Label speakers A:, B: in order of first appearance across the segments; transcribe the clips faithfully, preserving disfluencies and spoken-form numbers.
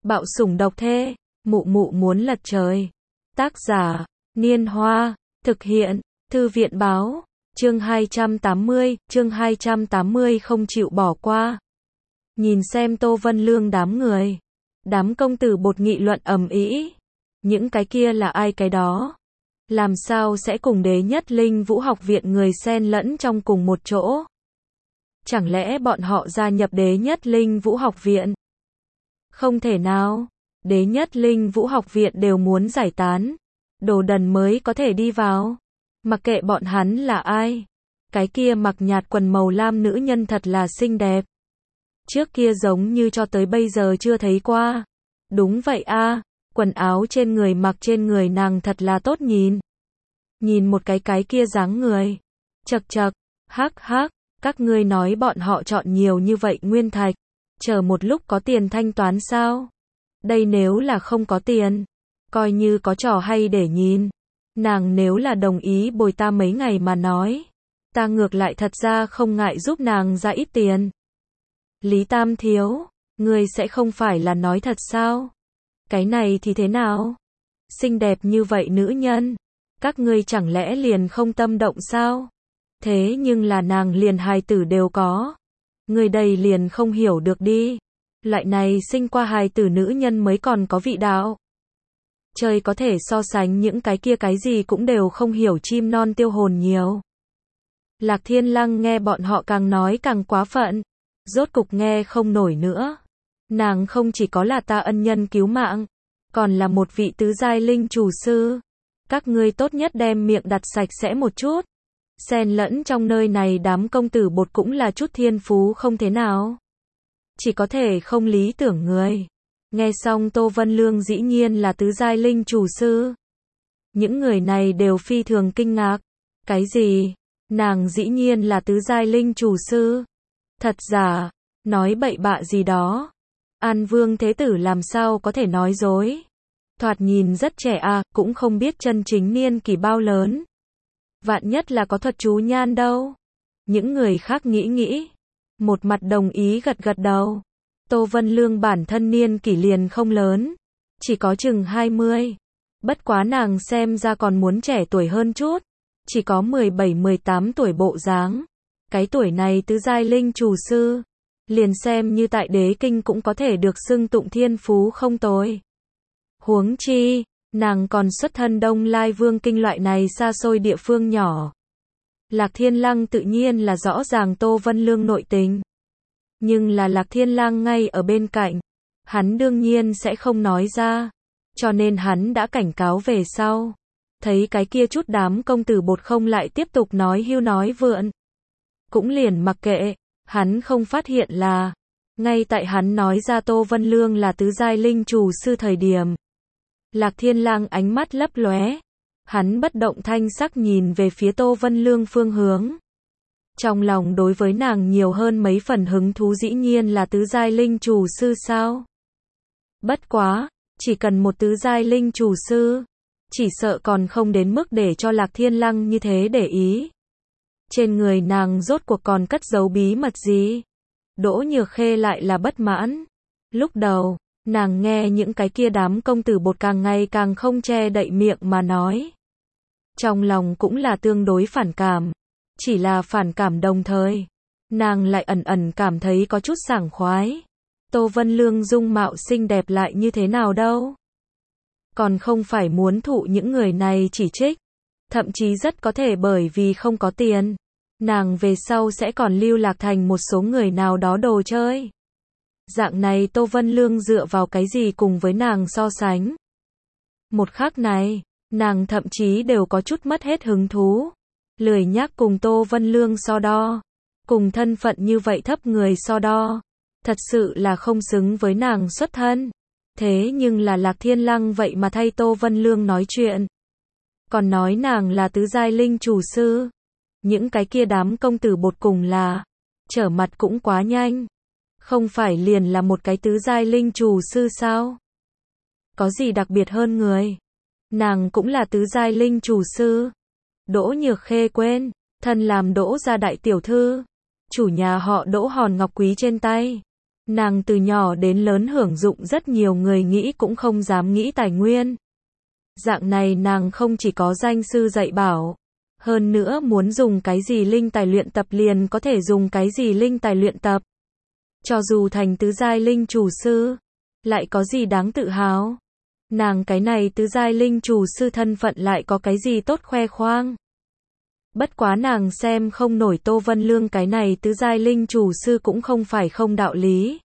A: Bạo sủng độc thê, mụ mụ muốn lật trời. Tác giả, Niên Hoa, thực hiện, Thư viện Báo, chương hai trăm tám mươi, chương hai trăm tám mươi không chịu bỏ qua. Nhìn xem Tô Vân Lương đám người. Đám công tử bột nghị luận ầm ĩ. Những cái kia là ai cái đó? Làm sao sẽ cùng Đế Nhất Linh Vũ học viện người xen lẫn trong cùng một chỗ? Chẳng lẽ bọn họ gia nhập Đế Nhất Linh Vũ học viện? Không thể nào. Đế Nhất Linh Vũ học viện đều muốn giải tán. Đồ đần mới có thể đi vào. Mặc kệ bọn hắn là ai. Cái kia mặc nhạt quần màu lam nữ nhân thật là xinh đẹp. Trước kia giống như cho tới bây giờ chưa thấy qua. Đúng vậy a, quần áo trên người mặc trên người nàng thật là tốt nhìn. Nhìn một cái cái kia dáng người. Chậc chậc, hắc hắc, các ngươi nói bọn họ chọn nhiều như vậy nguyên thạch. Chờ một lúc có tiền thanh toán sao? Đây nếu là không có tiền, coi như có trò hay để nhìn. Nàng nếu là đồng ý bồi ta mấy ngày mà nói, ta ngược lại thật ra không ngại giúp nàng ra ít tiền. Lý Tam thiếu, ngươi sẽ không phải là nói thật sao? Cái này thì thế nào? Xinh đẹp như vậy nữ nhân, các ngươi chẳng lẽ liền không tâm động sao? Thế nhưng là nàng liền hài tử đều có. Người đây liền không hiểu được đi. Loại này sinh qua hài tử nữ nhân mới còn có vị đạo. Trời có thể so sánh những cái kia cái gì cũng đều không hiểu chim non tiêu hồn nhiều. Lạc Thiên Lăng nghe bọn họ càng nói càng quá phận. Rốt cục nghe không nổi nữa. Nàng không chỉ có là ta ân nhân cứu mạng, còn là một vị tứ giai linh chủ sư. Các ngươi tốt nhất đem miệng đặt sạch sẽ một chút. Xen lẫn trong nơi này đám công tử bột cũng là chút thiên phú không thế nào. Chỉ có thể không lý tưởng người. Nghe xong Tô Vân Lương dĩ nhiên là tứ giai linh chủ sư. Những người này đều phi thường kinh ngạc. Cái gì? Nàng dĩ nhiên là tứ giai linh chủ sư. Thật giả, nói bậy bạ gì đó. An Vương Thế Tử làm sao có thể nói dối. Thoạt nhìn rất trẻ à, cũng không biết chân chính niên kỷ bao lớn. Vạn nhất là có thuật chú nhan đâu. Những người khác nghĩ nghĩ. Một mặt đồng ý gật gật đầu. Tô Vân Lương bản thân niên kỷ liền không lớn. Chỉ có chừng hai mươi. Bất quá nàng xem ra còn muốn trẻ tuổi hơn chút. Chỉ có mười bảy mười tám tuổi bộ dáng. Cái tuổi này tứ giai linh chủ sư. Liền xem như tại đế kinh cũng có thể được xưng tụng thiên phú không tồi. Huống chi, nàng còn xuất thân Đông Lai Vương kinh loại này xa xôi địa phương nhỏ. Lạc Thiên Lăng tự nhiên là rõ ràng Tô Vân Lương nội tình. Nhưng là Lạc Thiên Lăng ngay ở bên cạnh. Hắn đương nhiên sẽ không nói ra. Cho nên hắn đã cảnh cáo về sau. Thấy cái kia chút đám công tử bột không lại tiếp tục nói hưu nói vượn. Cũng liền mặc kệ. Hắn không phát hiện là. Ngay tại hắn nói ra Tô Vân Lương là tứ giai linh chủ sư thời điểm. Lạc Thiên Lang ánh mắt lấp lóe. Hắn bất động thanh sắc nhìn về phía Tô Vân Lương phương hướng. Trong lòng đối với nàng nhiều hơn mấy phần hứng thú dĩ nhiên là tứ giai linh chủ sư sao. Bất quá, chỉ cần một tứ giai linh chủ sư. Chỉ sợ còn không đến mức để cho Lạc Thiên Lang như thế để ý. Trên người nàng rốt cuộc còn cất giấu bí mật gì? Đỗ Nhược Khê lại là bất mãn. Lúc đầu, nàng nghe những cái kia đám công tử bột càng ngày càng không che đậy miệng mà nói. Trong lòng cũng là tương đối phản cảm. Chỉ là phản cảm đồng thời. Nàng lại ẩn ẩn cảm thấy có chút sảng khoái. Tô Vân Lương dung mạo xinh đẹp lại như thế nào đâu. Còn không phải muốn thụ những người này chỉ trích. Thậm chí rất có thể bởi vì không có tiền. Nàng về sau sẽ còn lưu lạc thành một số người nào đó đồ chơi. Dạng này Tô Vân Lương dựa vào cái gì cùng với nàng so sánh. Một khắc này, nàng thậm chí đều có chút mất hết hứng thú. Lười nhác cùng Tô Vân Lương so đo. Cùng thân phận như vậy thấp người so đo. Thật sự là không xứng với nàng xuất thân. Thế nhưng là Lạc Thiên Lăng vậy mà thay Tô Vân Lương nói chuyện. Còn nói nàng là tứ giai linh chủ sư. Những cái kia đám công tử bột cùng là. Trở mặt cũng quá nhanh. Không phải liền là một cái tứ giai linh chủ sư sao? Có gì đặc biệt hơn người? Nàng cũng là tứ giai linh chủ sư. Đỗ Nhược Khê quên, thân làm Đỗ gia đại tiểu thư. Chủ nhà họ Đỗ hòn ngọc quý trên tay. Nàng từ nhỏ đến lớn hưởng dụng rất nhiều người nghĩ cũng không dám nghĩ tài nguyên. Dạng này nàng không chỉ có danh sư dạy bảo, hơn nữa muốn dùng cái gì linh tài luyện tập liền có thể dùng cái gì linh tài luyện tập. Cho dù thành tứ giai linh chủ sư, lại có gì đáng tự hào. Nàng cái này tứ giai linh chủ sư thân phận lại có cái gì tốt khoe khoang. Bất quá nàng xem không nổi Tô Vân Lương cái này tứ giai linh chủ sư cũng không phải không đạo lý.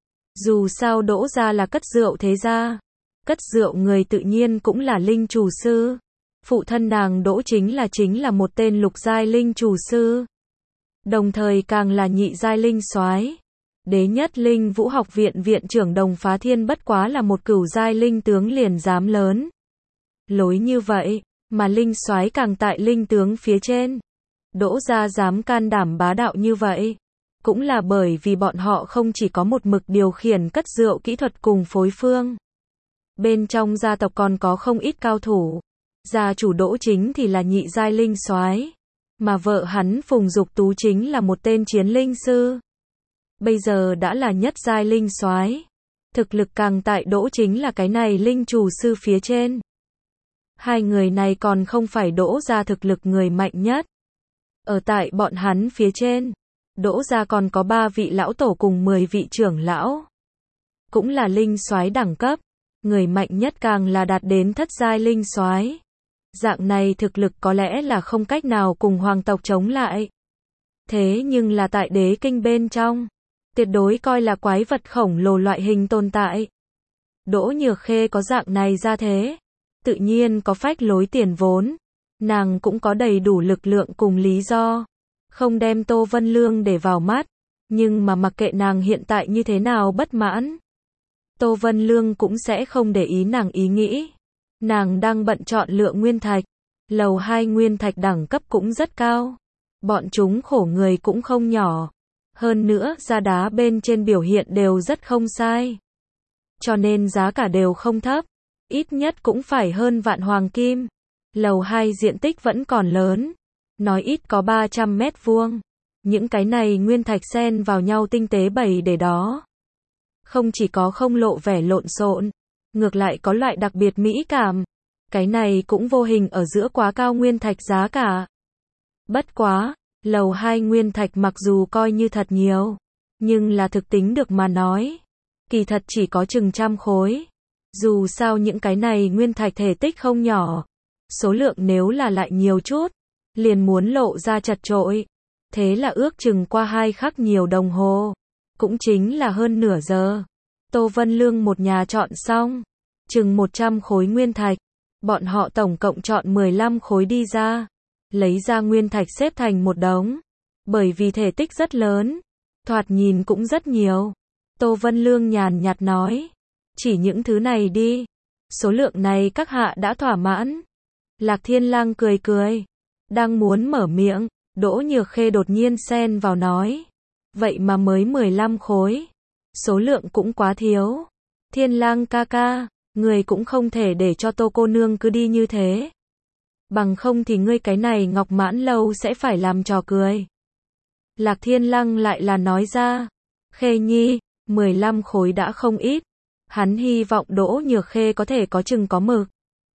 A: Dù sao Đỗ gia là cất rượu thế gia, cất rượu người tự nhiên cũng là linh chủ sư. Phụ thân nàng Đỗ chính là chính là một tên lục giai linh chủ sư, đồng thời càng là nhị giai linh soái. Đế nhất linh vũ học viện viện trưởng Đồng Phá Thiên bất quá là một cửu giai linh tướng liền dám lớn lối như vậy, mà linh soái càng tại linh tướng phía trên. Đỗ gia dám can đảm bá đạo như vậy, cũng là bởi vì bọn họ không chỉ có một mực điều khiển cất rượu kỹ thuật cùng phối phương. Bên trong gia tộc còn có không ít cao thủ. Gia chủ Đỗ chính thì là nhị giai linh soái, mà vợ hắn Phùng Dục Tú chính là một tên chiến linh sư. Bây giờ đã là nhất giai linh soái, thực lực càng tại Đỗ chính là cái này linh chủ sư phía trên. Hai người này còn không phải Đỗ gia thực lực người mạnh nhất. Ở tại bọn hắn phía trên, Đỗ gia còn có ba vị lão tổ cùng mười vị trưởng lão, cũng là linh soái đẳng cấp, người mạnh nhất càng là đạt đến thất giai linh soái. Dạng này thực lực có lẽ là không cách nào cùng hoàng tộc chống lại. Thế nhưng là tại đế kinh bên trong, tuyệt đối coi là quái vật khổng lồ loại hình tồn tại. Đỗ Nhược Khê có dạng này ra thế, tự nhiên có phách lối tiền vốn, nàng cũng có đầy đủ lực lượng cùng lý do, không đem Tô Vân Lương để vào mắt, nhưng mà mặc kệ nàng hiện tại như thế nào bất mãn, Tô Vân Lương cũng sẽ không để ý nàng ý nghĩ. Nàng đang bận chọn lựa nguyên thạch, lầu hai nguyên thạch đẳng cấp cũng rất cao, bọn chúng khổ người cũng không nhỏ, hơn nữa giá đá bên trên biểu hiện đều rất không sai, cho nên giá cả đều không thấp, ít nhất cũng phải hơn vạn hoàng kim. Lầu hai diện tích vẫn còn lớn, nói ít có ba trăm mét vuông, những cái này nguyên thạch xen vào nhau tinh tế bày để đó, không chỉ có không lộ vẻ lộn xộn, ngược lại có loại đặc biệt mỹ cảm. Cái này cũng vô hình ở giữa quá cao nguyên thạch giá cả. Bất quá, lầu hai nguyên thạch mặc dù coi như thật nhiều, nhưng là thực tính được mà nói, kỳ thật chỉ có chừng trăm khối. Dù sao những cái này nguyên thạch thể tích không nhỏ, số lượng nếu là lại nhiều chút, liền muốn lộ ra chật chội. Thế là ước chừng qua hai khắc nhiều đồng hồ, cũng chính là hơn nửa giờ. Tô Vân Lương một nhà chọn xong, chừng một trăm khối nguyên thạch, bọn họ tổng cộng chọn mười lăm khối đi ra, lấy ra nguyên thạch xếp thành một đống, bởi vì thể tích rất lớn, thoạt nhìn cũng rất nhiều. Tô Vân Lương nhàn nhạt nói, chỉ những thứ này đi, số lượng này các hạ đã thỏa mãn. Lạc Thiên Lang cười cười, đang muốn mở miệng, Đỗ Nhược Khê đột nhiên xen vào nói, vậy mà mới mười lăm khối, số lượng cũng quá thiếu. Thiên Lang ca ca, người cũng không thể để cho Tô cô nương cứ đi như thế, bằng không thì ngươi cái này Ngọc Mãn lâu sẽ phải làm trò cười. Lạc Thiên Lăng lại là nói ra, Khê nhi, mười lăm khối đã không ít. Hắn hy vọng Đỗ Nhược Khê có thể có chừng có mực.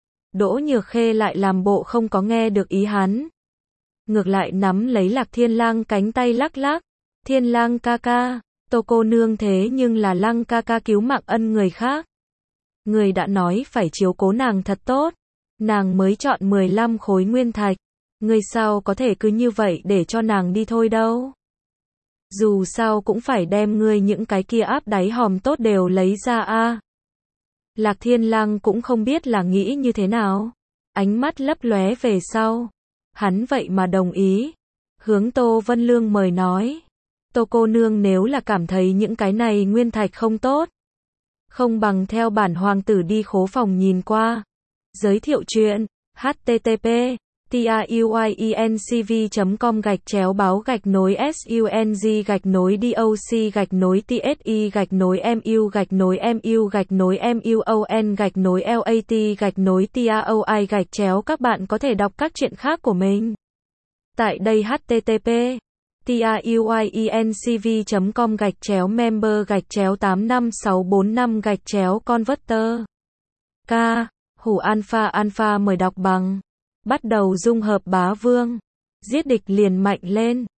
A: Đỗ Nhược Khê lại làm bộ không có nghe được ý hắn, ngược lại nắm lấy Lạc Thiên Lang cánh tay lắc lắc, Thiên Lang ca ca, Tô cô nương thế nhưng là Lăng ca ca cứu mạng ân người khác, người đã nói phải chiếu cố nàng thật tốt, nàng mới chọn mười lăm khối nguyên thạch, người sao có thể cứ như vậy để cho nàng đi thôi đâu. Dù sao cũng phải đem ngươi những cái kia áp đáy hòm tốt đều lấy ra a. À. Lạc Thiên Lang cũng không biết là nghĩ như thế nào, ánh mắt lấp lóe về sau, hắn vậy mà đồng ý, hướng Tô Vân Lương mời nói, Tô cô nương nếu là cảm thấy những cái này nguyên thạch không tốt, không bằng theo bản hoàng tử đi khố phòng nhìn qua. Giới thiệu chuyện http tauincv chấm com gạch chéo báo gạch nối sung gạch nối doc gạch nối tsi gạch nối mu gạch nối mu gạch nối muon gạch nối lat gạch nối taoi gạch chéo. Các bạn có thể đọc các chuyện khác của mình tại đây. Http tiuyencv chấm com gạch chéo member gạch chéo tám năm sáu bốn năm gạch chéo converter. K. Hủ alpha alpha mời đọc bằng. Bắt đầu dung hợp bá vương. Giết địch liền mạnh lên.